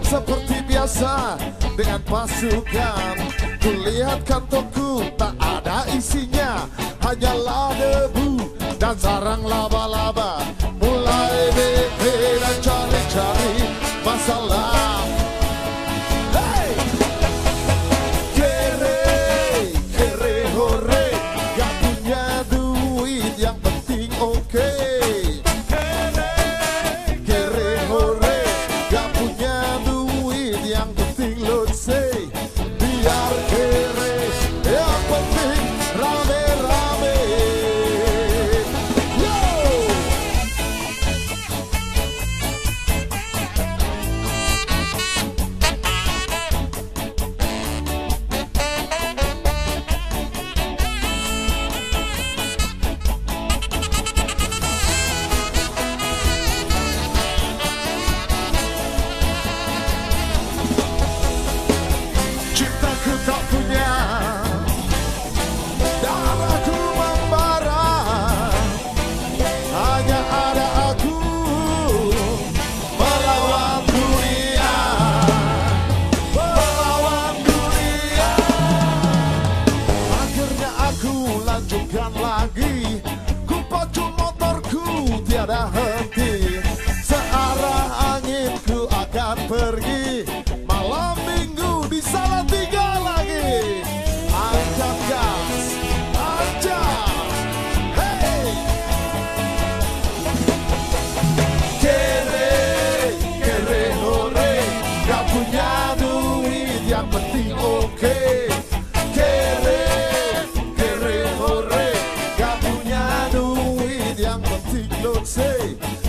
seperti biasa dengan pasukan. Kulihat kantongku tak ada isinya, hanyalah debu dan sarang laba-laba. Mulai BP dan cari-cari masalah. Hey! Kere hore, gak punya duit yang penting oke. Kere hore, gak punya duit yang penting let's say. Biar kere, yang penting rame-rame. Yo! Cintaku tak punya, darahku membara, hanya ada aku melawan dunia, melawan dunia. Akhirnya aku lanjutkan lagi, ku pacu motorku tiada henti, searah anginku akan pergi. Malam minggu di Salatiga lagi, angkat gas aja. Hey! Kere hore, gak punya duit yang penting oke. Kere hore, gak punya duit yang penting don't say.